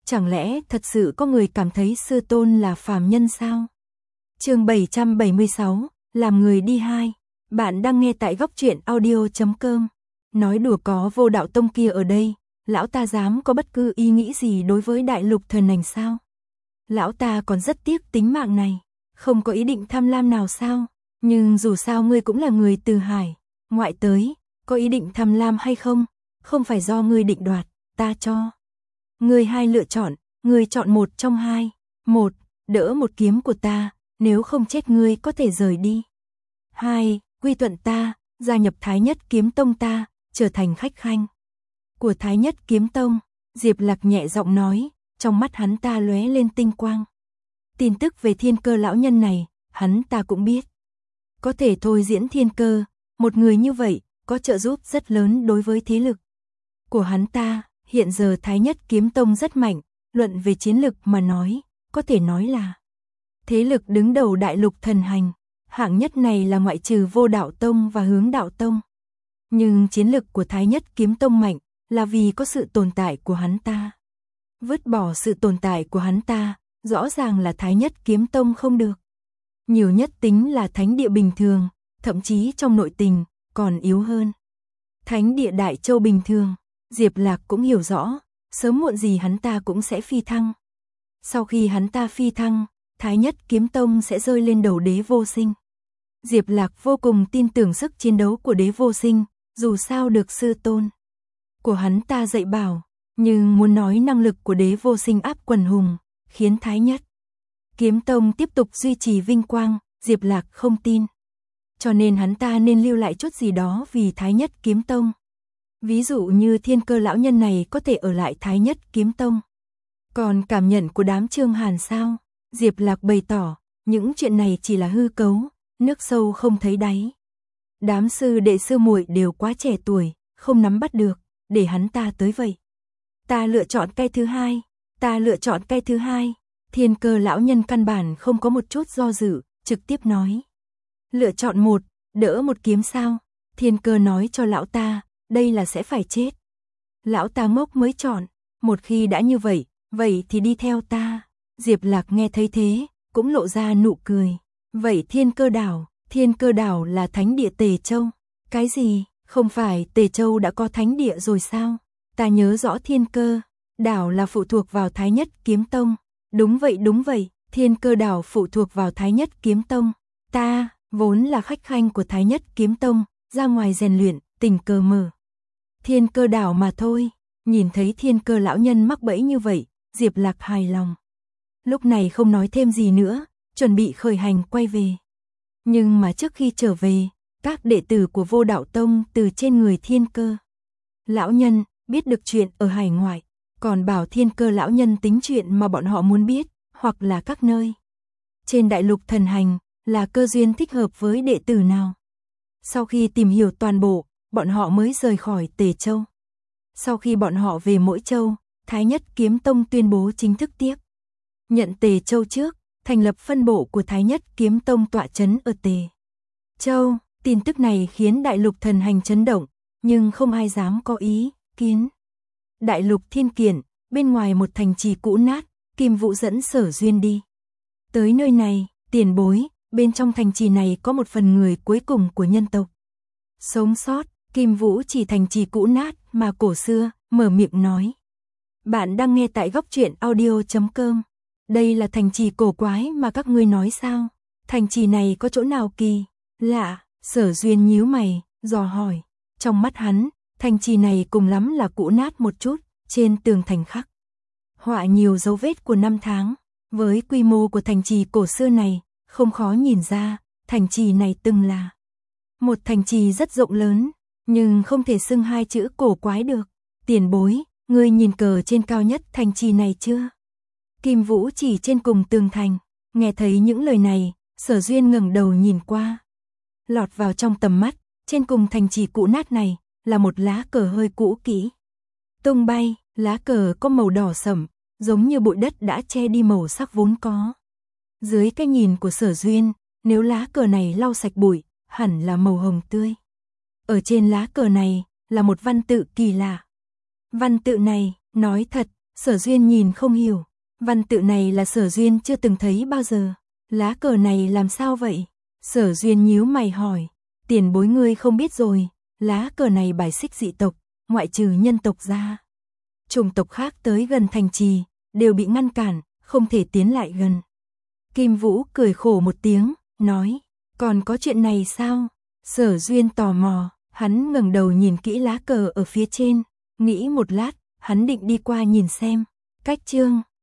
Chẳng lẽ thật sự có người cảm thấy sư tôn là phàm nhân sao? Chương 776, làm người đi hai. Bạn đang nghe tại góc truyện audio.com. Nói đùa có Vô Đạo Tông kia ở đây, lão ta dám có bất cứ ý nghĩ gì đối với Đại Lục Thần Ảnh sao? Lão ta còn rất tiếc tính mạng này, không có ý định tham lam nào sao? Nhưng dù sao ngươi cũng là người từ hải ngoại tới, có ý định tham lam hay không? Không phải do ngươi định đoạt, ta cho ngươi hai lựa chọn, ngươi chọn một trong hai. Một, đỡ một kiếm của ta, nếu không chết ngươi có thể rời đi. Hai, quy thuận ta, gia nhập Thái Nhất Kiếm Tông ta, trở thành khách khanh của Thái Nhất Kiếm Tông. Diệp Lạc nhẹ giọng nói, trong mắt hắn ta lóe lên tinh quang. Tin tức về Thiên Cơ lão nhân này, hắn ta cũng biết. Có thể thôi diễn thiên cơ, một người như vậy, có trợ giúp rất lớn đối với thế lực của hắn ta. Hiện giờ Thái Nhất Kiếm Tông rất mạnh, luận về chiến lực mà nói, có thể nói là thế lực đứng đầu Đại Lục Thần Hành. Hạng nhất này là ngoại trừ Vô Đạo Tông và Hướng Đạo Tông. Nhưng chiến lực của Thái Nhất Kiếm Tông mạnh, là vì có sự tồn tại của hắn ta. Vứt bỏ sự tồn tại của hắn ta, rõ ràng là Thái Nhất Kiếm Tông không được. Nhiều nhất tính là thánh địa bình thường, thậm chí trong nội tình, còn yếu hơn thánh địa Đại Châu bình thường. Diệp Lạc cũng hiểu rõ, sớm muộn gì hắn ta cũng sẽ phi thăng. Sau khi hắn ta phi thăng, Thái Nhất Kiếm Tông sẽ rơi lên đầu Đế Vô Sinh. Diệp Lạc vô cùng tin tưởng sức chiến đấu của Đế Vô Sinh, dù sao được sư tôn của hắn ta dạy bảo, nhưng muốn nói năng lực của Đế Vô Sinh áp quần hùng, khiến Thái Nhất Kiếm Tông tiếp tục duy trì vinh quang, Diệp Lạc không tin. Cho nên hắn ta nên lưu lại chút gì đó vì Thái Nhất Kiếm Tông. Ví dụ như Thiên Cơ lão nhân này có thể ở lại Thái Nhất Kiếm Tông. Còn cảm nhận của đám Trương Hàn sao? Diệp Lạc bày tỏ, những chuyện này chỉ là hư cấu, nước sâu không thấy đáy. Đám sư đệ sư muội đều quá trẻ tuổi, không nắm bắt được, để hắn ta tới vậy. Ta lựa chọn cái thứ hai, ta lựa chọn cái thứ hai. Thiên Cơ lão nhân căn bản không có một chút do dự, trực tiếp nói. Lựa chọn một, đỡ một kiếm sao? Thiên Cơ nói cho lão ta, đây là sẽ phải chết. Lão ta ngốc mới chọn, một khi đã như vậy, vậy thì đi theo ta. Diệp Lạc nghe thấy thế, cũng lộ ra nụ cười. Vậy Thiên Cơ đảo là thánh địa Tề Châu. Cái gì, không phải Tề Châu đã có thánh địa rồi sao? Ta nhớ rõ Thiên Cơ đảo là phụ thuộc vào Thái Nhất Kiếm Tông. Đúng vậy, Thiên Cơ đảo phụ thuộc vào Thái Nhất Kiếm Tông. Ta, vốn là khách khanh của Thái Nhất Kiếm Tông, ra ngoài rèn luyện, tình cờ mở Thiên Cơ đảo mà thôi. Nhìn thấy Thiên Cơ lão nhân mắc bẫy như vậy, Diệp Lạc hài lòng. Lúc này không nói thêm gì nữa, chuẩn bị khởi hành quay về. Nhưng mà trước khi trở về, các đệ tử của Vô Đạo Tông từ trên người Thiên Cơ lão nhân biết được chuyện ở hải ngoại, còn bảo Thiên Cơ lão nhân tính chuyện mà bọn họ muốn biết, hoặc là các nơi trên Đại Lục Thần Hành là cơ duyên thích hợp với đệ tử nào. Sau khi tìm hiểu toàn bộ, bọn họ mới rời khỏi Tề Châu. Sau khi bọn họ về mỗi châu, Thái Nhất Kiếm Tông tuyên bố chính thức tiếp nhận Tề Châu trước, thành lập phân bộ của Thái Nhất Kiếm Tông tọa trấn ở Tề Châu. Tin tức này khiến Đại Lục Thần Hành chấn động, nhưng không ai dám có ý kiến. Đại Lục Thiên Kiển, bên ngoài một thành trì cũ nát, Kim Vũ dẫn Sở Duyên đi tới nơi này. Tiền bối, bên trong thành trì này có một phần người cuối cùng của nhân tộc sống sót. Kim Vũ chỉ thành trì cũ nát mà cổ xưa, mở miệng nói. Bạn đang nghe tại góc truyện audio.com. Đây là thành trì cổ quái mà các ngươi nói sao? Thành trì này có chỗ nào kỳ lạ? Sở Duyên nhíu mày, dò hỏi. Trong mắt hắn, thành trì này cùng lắm là cũ nát một chút, trên tường thành khắc họa nhiều dấu vết của năm tháng. Với quy mô của thành trì cổ xưa này, không khó nhìn ra, thành trì này từng là một thành trì rất rộng lớn, nhưng không thể xưng hai chữ cổ quái được. Tiền bối, ngươi nhìn cờ trên cao nhất thành trì này chưa? Kim Vũ chỉ trên cùng tường thành. Nghe thấy những lời này, Sở Duyên ngẩng đầu nhìn qua. Lọt vào trong tầm mắt, trên cùng thành trì cũ nát này, là một lá cờ hơi cũ kỹ tung bay. Lá cờ có màu đỏ sẫm, giống như bụi đất đã che đi màu sắc vốn có. Dưới cái nhìn của Sở Duyên, nếu lá cờ này lau sạch bụi, hẳn là màu hồng tươi. Ở trên lá cờ này, là một văn tự kỳ lạ. Văn tự này, nói thật, Sở Duyên nhìn không hiểu, văn tự này là Sở Duyên chưa từng thấy bao giờ. Lá cờ này làm sao vậy? Sở Duyên nhíu mày hỏi, tiền bối ngươi không biết rồi, lá cờ này bài xích dị tộc, ngoại trừ nhân tộc ra. Chủng tộc khác tới gần thành trì, đều bị ngăn cản, không thể tiến lại gần. Kim Vũ cười khổ một tiếng, nói, còn có chuyện này sao? Sở Duyên tò mò, hắn ngẩng đầu nhìn kỹ lá cờ ở phía trên, nghĩ một lát, hắn định đi qua nhìn xem. Cách chương